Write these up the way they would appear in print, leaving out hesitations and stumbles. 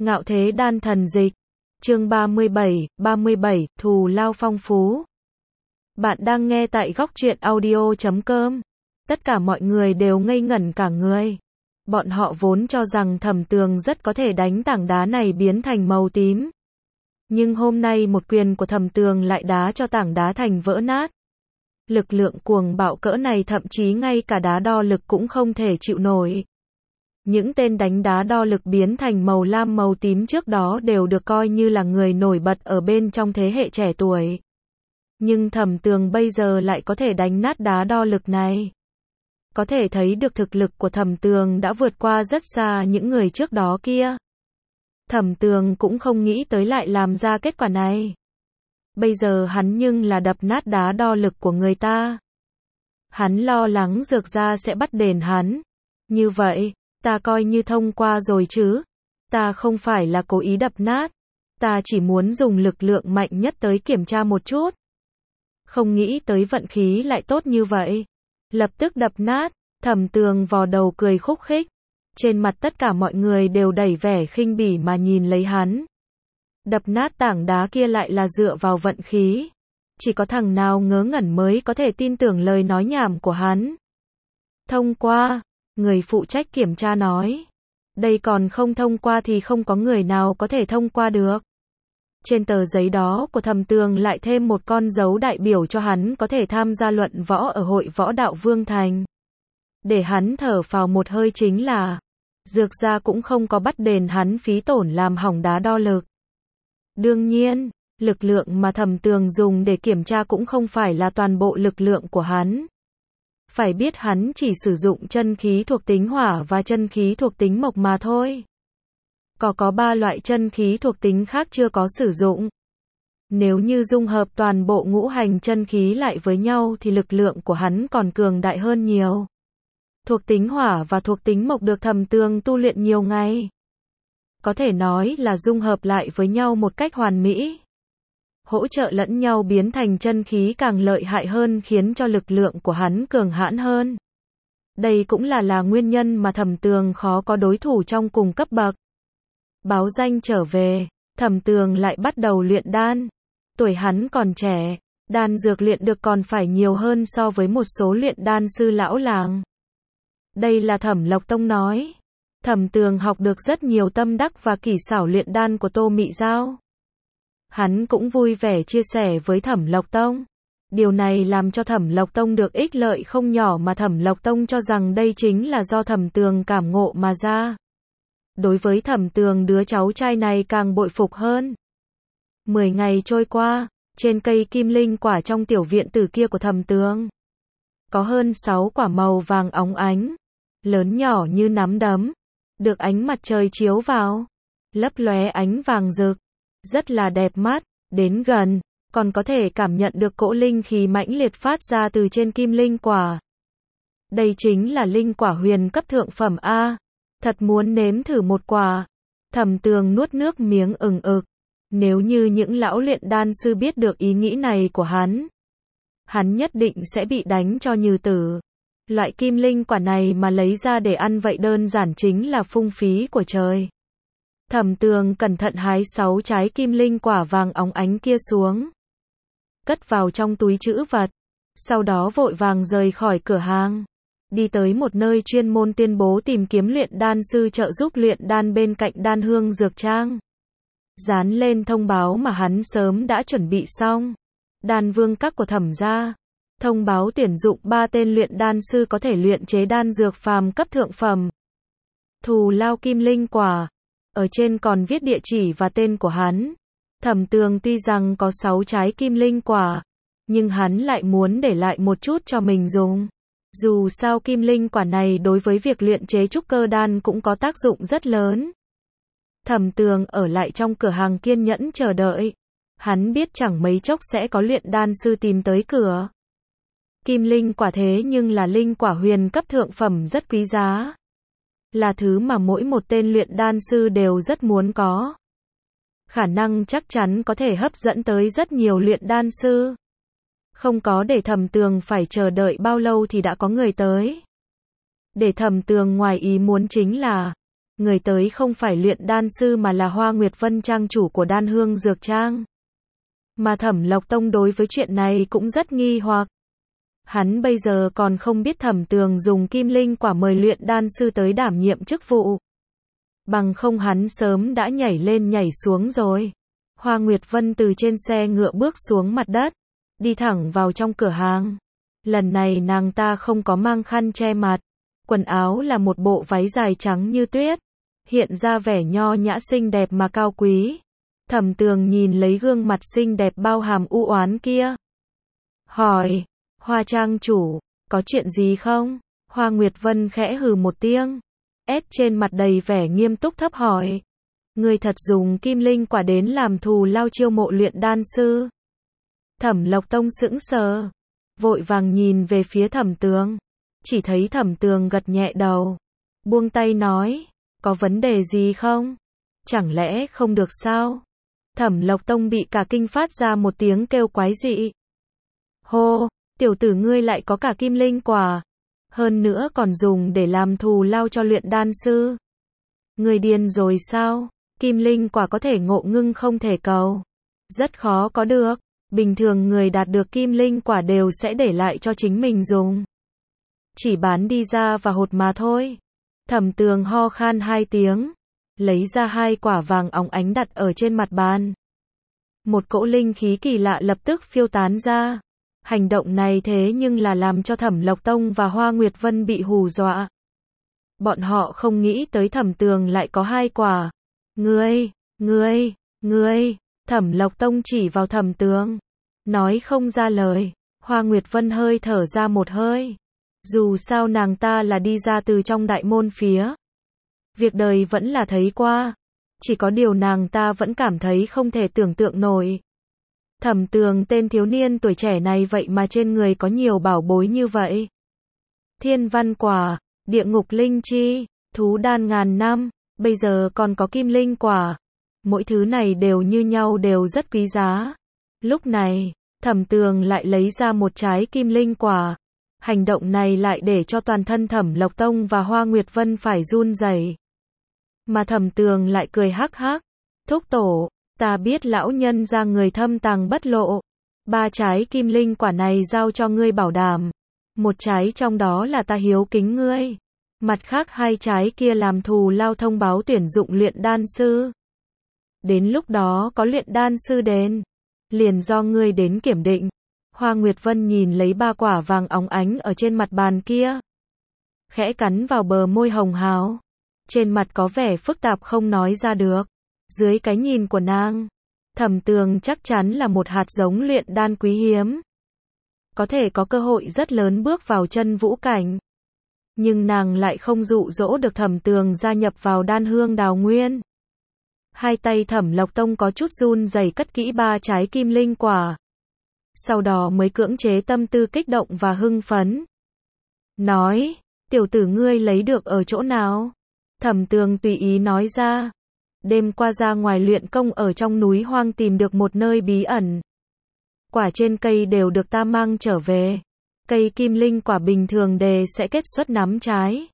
Ngạo thế đan thần dịch. Chương 37, thù lao phong phú. Bạn đang nghe tại góc truyện audio.com. Tất cả mọi người đều ngây ngẩn cả người. Bọn họ vốn cho rằng Thẩm Tường rất có thể đánh tảng đá này biến thành màu tím. Nhưng hôm nay một quyền của Thẩm Tường lại đá cho tảng đá thành vỡ nát. Lực lượng cuồng bạo cỡ này thậm chí ngay cả đá đo lực cũng không thể chịu nổi. Những tên đánh đá đo lực biến thành màu lam màu tím trước đó đều được coi như là người nổi bật ở bên trong thế hệ trẻ tuổi. Nhưng Thẩm Tường bây giờ lại có thể đánh nát đá đo lực này. Có thể thấy được thực lực của Thẩm Tường đã vượt qua rất xa những người trước đó kia. Thẩm Tường cũng không nghĩ tới lại làm ra kết quả này. Bây giờ hắn nhưng là đập nát đá đo lực của người ta. Hắn lo lắng Dược Gia sẽ bắt đền hắn. Như vậy, ta coi như thông qua rồi chứ. Ta không phải là cố ý đập nát. Ta chỉ muốn dùng lực lượng mạnh nhất tới kiểm tra một chút. Không nghĩ tới vận khí lại tốt như vậy. Lập tức đập nát. Thẩm Tường vò đầu cười khúc khích. Trên mặt tất cả mọi người đều đầy vẻ khinh bỉ mà nhìn lấy hắn. Đập nát tảng đá kia lại là dựa vào vận khí. Chỉ có thằng nào ngớ ngẩn mới có thể tin tưởng lời nói nhảm của hắn. Thông qua, người phụ trách kiểm tra nói. Đây còn không thông qua thì không có người nào có thể thông qua được. Trên tờ giấy đó của Thẩm Tường lại thêm một con dấu đại biểu cho hắn có thể tham gia luận võ ở hội võ đạo Vương Thành. Để hắn thở phào một hơi chính là, Dược Gia cũng không có bắt đền hắn phí tổn làm hỏng đá đo lực. Đương nhiên, lực lượng mà Thẩm Tường dùng để kiểm tra cũng không phải là toàn bộ lực lượng của hắn. Phải biết hắn chỉ sử dụng chân khí thuộc tính hỏa và chân khí thuộc tính mộc mà thôi. Có 3 loại chân khí thuộc tính khác chưa có sử dụng. Nếu như dung hợp toàn bộ ngũ hành chân khí lại với nhau thì lực lượng của hắn còn cường đại hơn nhiều. Thuộc tính hỏa và thuộc tính mộc được Thẩm Tường tu luyện nhiều ngày. Có thể nói là dung hợp lại với nhau một cách hoàn mỹ. Hỗ trợ lẫn nhau biến thành chân khí càng lợi hại hơn khiến cho lực lượng của hắn cường hãn hơn. Đây cũng là nguyên nhân mà Thẩm Tường khó có đối thủ trong cùng cấp bậc. Báo danh trở về, Thẩm Tường lại bắt đầu luyện đan. Tuổi hắn còn trẻ, đan dược luyện được còn phải nhiều hơn so với một số luyện đan sư lão làng. Đây là Thẩm Lộc Tông nói. Thẩm Tường học được rất nhiều tâm đắc và kỹ xảo luyện đan của Tô Mị Giao. Hắn cũng vui vẻ chia sẻ với Thẩm Lộc Tông. Điều này làm cho Thẩm Lộc Tông được ích lợi không nhỏ mà Thẩm Lộc Tông cho rằng đây chính là do Thẩm Tường cảm ngộ mà ra. Đối với Thẩm Tường đứa cháu trai này càng bội phục hơn. 10 ngày trôi qua, trên cây kim linh quả trong tiểu viện tử kia của Thẩm Tường có hơn 6 quả màu vàng óng ánh, lớn nhỏ như nắm đấm, được ánh mặt trời chiếu vào, lấp lóe ánh vàng rực, rất là đẹp mắt, đến gần, còn có thể cảm nhận được cỗ linh khí mãnh liệt phát ra từ trên kim linh quả. Đây chính là linh quả huyền cấp thượng phẩm A, thật muốn nếm thử một quả. Thẩm Tường nuốt nước miếng ừng ực, nếu như những lão luyện đan sư biết được ý nghĩ này của hắn nhất định sẽ bị đánh cho như tử. Loại kim linh quả này mà lấy ra để ăn vậy đơn giản chính là phung phí của trời. Thẩm Tường cẩn thận hái 6 trái kim linh quả vàng óng ánh kia xuống, cất vào trong túi trữ vật, sau đó vội vàng rời khỏi cửa hàng, đi tới một nơi chuyên môn tuyên bố tìm kiếm luyện đan sư trợ giúp luyện đan bên cạnh Đan Hương Dược Trang. Dán lên thông báo mà hắn sớm đã chuẩn bị xong. Đan Vương Các của Thẩm gia thông báo tuyển dụng 3 tên luyện đan sư có thể luyện chế đan dược phàm cấp thượng phẩm. Thù lao kim linh quả. Ở trên còn viết địa chỉ và tên của hắn. Thẩm Tường tuy rằng có 6 trái kim linh quả, nhưng hắn lại muốn để lại một chút cho mình dùng. Dù sao kim linh quả này đối với việc luyện chế trúc cơ đan cũng có tác dụng rất lớn. Thẩm Tường ở lại trong cửa hàng kiên nhẫn chờ đợi. Hắn biết chẳng mấy chốc sẽ có luyện đan sư tìm tới cửa. Kim linh quả thế nhưng là linh quả huyền cấp thượng phẩm rất quý giá. Là thứ mà mỗi một tên luyện đan sư đều rất muốn có. Khả năng chắc chắn có thể hấp dẫn tới rất nhiều luyện đan sư. Không có để Thẩm Tường phải chờ đợi bao lâu thì đã có người tới. Để Thẩm Tường ngoài ý muốn chính là, Người tới không phải luyện đan sư mà là Hoa Nguyệt Vân trang chủ của Đan Hương Dược Trang. Mà Thẩm Lộc Tông đối với chuyện này cũng rất nghi hoặc. Hắn bây giờ còn không biết Thẩm Tường dùng kim linh quả mời luyện đan sư tới đảm nhiệm chức vụ. Bằng không hắn sớm đã nhảy lên nhảy xuống rồi. Hoa Nguyệt Vân từ trên xe ngựa bước xuống mặt đất, đi thẳng vào trong cửa hàng. Lần này nàng ta không có mang khăn che mặt, quần áo là một bộ váy dài trắng như tuyết, hiện ra vẻ nho nhã xinh đẹp mà cao quý. Thẩm Tường nhìn lấy gương mặt xinh đẹp bao hàm u oán kia, hỏi, Hoa trang chủ, có chuyện gì không? Hoa Nguyệt Vân khẽ hừ một tiếng, trên mặt đầy vẻ nghiêm túc thấp hỏi, ngươi thật dùng kim linh quả đến làm thù lao chiêu mộ luyện đan sư? Thẩm Lộc Tông sững sờ, vội vàng nhìn về phía Thẩm Tường, chỉ thấy Thẩm Tường gật nhẹ đầu, buông tay nói, có vấn đề gì không? Chẳng lẽ không được sao? Thẩm Lộc Tông bị cả kinh phát ra một tiếng kêu quái dị. Hô, tiểu tử ngươi lại có cả kim linh quả, hơn nữa còn dùng để làm thù lao cho luyện đan sư. Ngươi điên rồi sao? Kim linh quả có thể ngộ ngưng không thể cầu, rất khó có được. Bình thường người đạt được kim linh quả đều sẽ để lại cho chính mình dùng, chỉ bán đi ra và hột mà thôi. Thẩm Tường ho khan 2 tiếng, lấy ra 2 quả vàng óng ánh đặt ở trên mặt bàn. Một cỗ linh khí kỳ lạ lập tức phiêu tán ra. Hành động này thế nhưng là làm cho Thẩm Lộc Tông và Hoa Nguyệt Vân bị hù dọa. Bọn họ không nghĩ tới Thẩm Tường lại có 2 quả. Ngươi, Thẩm Lộc Tông chỉ vào Thẩm Tường, nói không ra lời. Hoa Nguyệt Vân hơi thở ra một hơi. Dù sao nàng ta là đi ra từ trong đại môn phía. Việc đời vẫn là thấy qua. Chỉ có điều nàng ta vẫn cảm thấy không thể tưởng tượng nổi. Thẩm Tường tên thiếu niên tuổi trẻ này vậy mà trên người có nhiều bảo bối như vậy. Thiên văn quả, địa ngục linh chi, thú đan ngàn năm, bây giờ còn có kim linh quả. Mỗi thứ này đều như nhau, đều rất quý giá. Lúc này, Thẩm Tường lại lấy ra một trái kim linh quả. Hành động này lại để cho toàn thân Thẩm Lộc Tông và Hoa Nguyệt Vân phải run rẩy. Mà Thẩm Tường lại cười hắc hắc, thúc tổ, ta biết lão nhân ra người thâm tàng bất lộ. 3 trái kim linh quả này giao cho ngươi bảo đảm. Một trái trong đó là ta hiếu kính ngươi. Mặt khác 2 trái kia làm thù lao thông báo tuyển dụng luyện đan sư. Đến lúc đó có luyện đan sư đến, liền do ngươi đến kiểm định. Hoa Nguyệt Vân nhìn lấy 3 quả vàng óng ánh ở trên mặt bàn kia, khẽ cắn vào bờ môi hồng hào. Trên mặt có vẻ phức tạp không nói ra được. Dưới cái nhìn của nàng, Thẩm Tường chắc chắn là một hạt giống luyện đan quý hiếm, có thể có cơ hội rất lớn bước vào chân vũ cảnh. Nhưng nàng lại không dụ dỗ được Thẩm Tường gia nhập vào Đan Hương Đào Nguyên. 2 tay Thẩm Lộc Tông có chút run rẩy cất kỹ 3 trái kim linh quả. Sau đó mới cưỡng chế tâm tư kích động và hưng phấn. Nói, tiểu tử ngươi lấy được ở chỗ nào? Thẩm Tường tùy ý nói ra. Đêm qua ra ngoài luyện công ở trong núi hoang tìm được một nơi bí ẩn. Quả trên cây đều được ta mang trở về. Cây kim linh quả bình thường đề sẽ kết xuất nắm trái.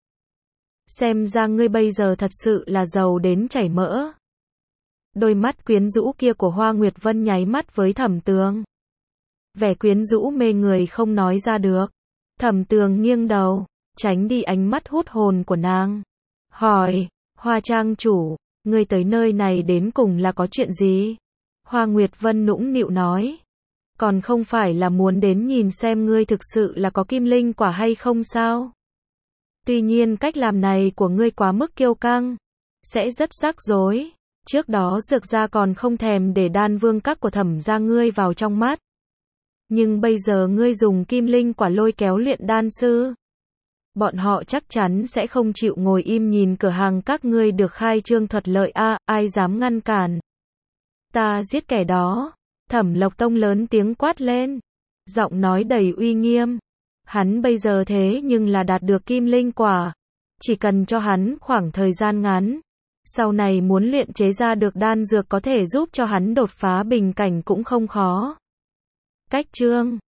Xem ra ngươi bây giờ thật sự là giàu đến chảy mỡ. Đôi mắt quyến rũ kia của Hoa Nguyệt Vân nháy mắt với Thẩm Tường. Vẻ quyến rũ mê người không nói ra được. Thẩm Tường nghiêng đầu, tránh đi ánh mắt hút hồn của nàng. Hỏi, Hoa trang chủ, ngươi tới nơi này đến cùng là có chuyện gì? Hoa Nguyệt Vân nũng nịu nói. Còn không phải là muốn đến nhìn xem ngươi thực sự là có kim linh quả hay không sao? Tuy nhiên cách làm này của ngươi quá mức kiêu căng, sẽ rất rắc rối. Trước đó Dược gia còn không thèm để Đan Vương các của Thẩm gia ngươi vào trong mắt. Nhưng bây giờ ngươi dùng kim linh quả lôi kéo luyện đan sư. Bọn họ chắc chắn sẽ không chịu ngồi im nhìn cửa hàng các ngươi được khai trương thuận lợi ai dám ngăn cản. Ta giết kẻ đó. Thẩm Lộc Tông lớn tiếng quát lên, giọng nói đầy uy nghiêm. Hắn bây giờ thế nhưng là đạt được kim linh quả. Chỉ cần cho hắn khoảng thời gian ngắn, sau này muốn luyện chế ra được đan dược có thể giúp cho hắn đột phá bình cảnh cũng không khó. Cách chương